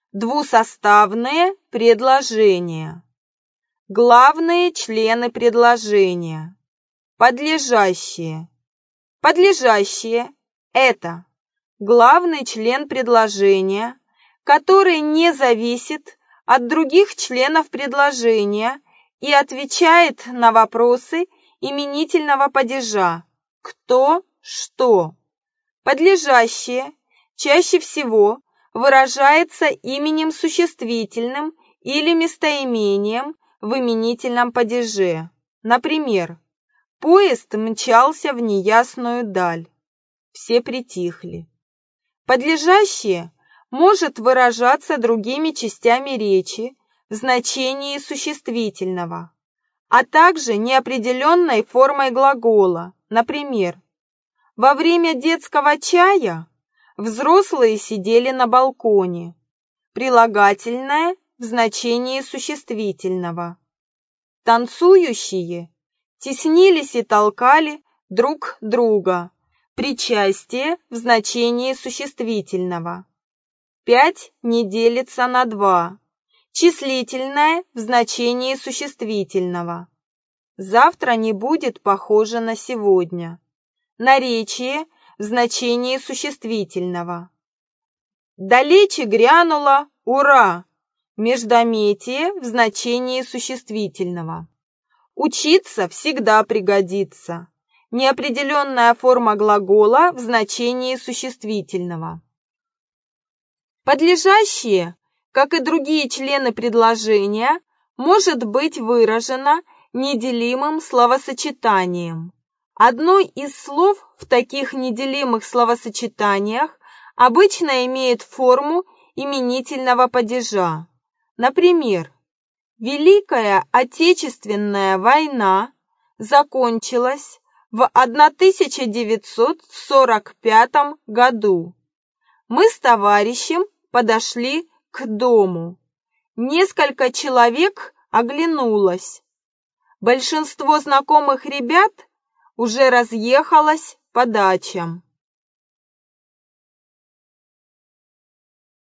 Двусоставные предложения. Главные члены предложения. Подлежащие. Подлежащие – это главный член предложения, который не зависит от других членов предложения и отвечает на вопросы именительного падежа «кто», «что». Подлежащее чаще всего выражается именем существительным или местоимением в именительном падеже. Например, поезд мчался в неясную даль. Все притихли. Подлежащее может выражаться другими частями речи в значении существительного, а также неопределенной формой глагола. Например, во время детского чая взрослые сидели на балконе. Прилагательное в значении существительного. Танцующие теснились и толкали друг друга. Причастие в значении существительного. 5 не делится на 2. Числительное в значении существительного. Завтра не будет похоже на сегодня. Наречие в значении существительного. Далече грянуло «Ура!» Междометие в значении существительного. Учиться всегда пригодится. Неопределенная форма глагола в значении существительного. Подлежащее, как и другие члены предложения, может быть выражено неделимым словосочетанием. Одно из слов в таких неделимых словосочетаниях обычно имеет форму именительного падежа. Например, Великая Отечественная война закончилась в 1945 году. Мы с товарищем подошли к дому. Несколько человек оглянулось. Большинство знакомых ребят уже разъехалось по дачам.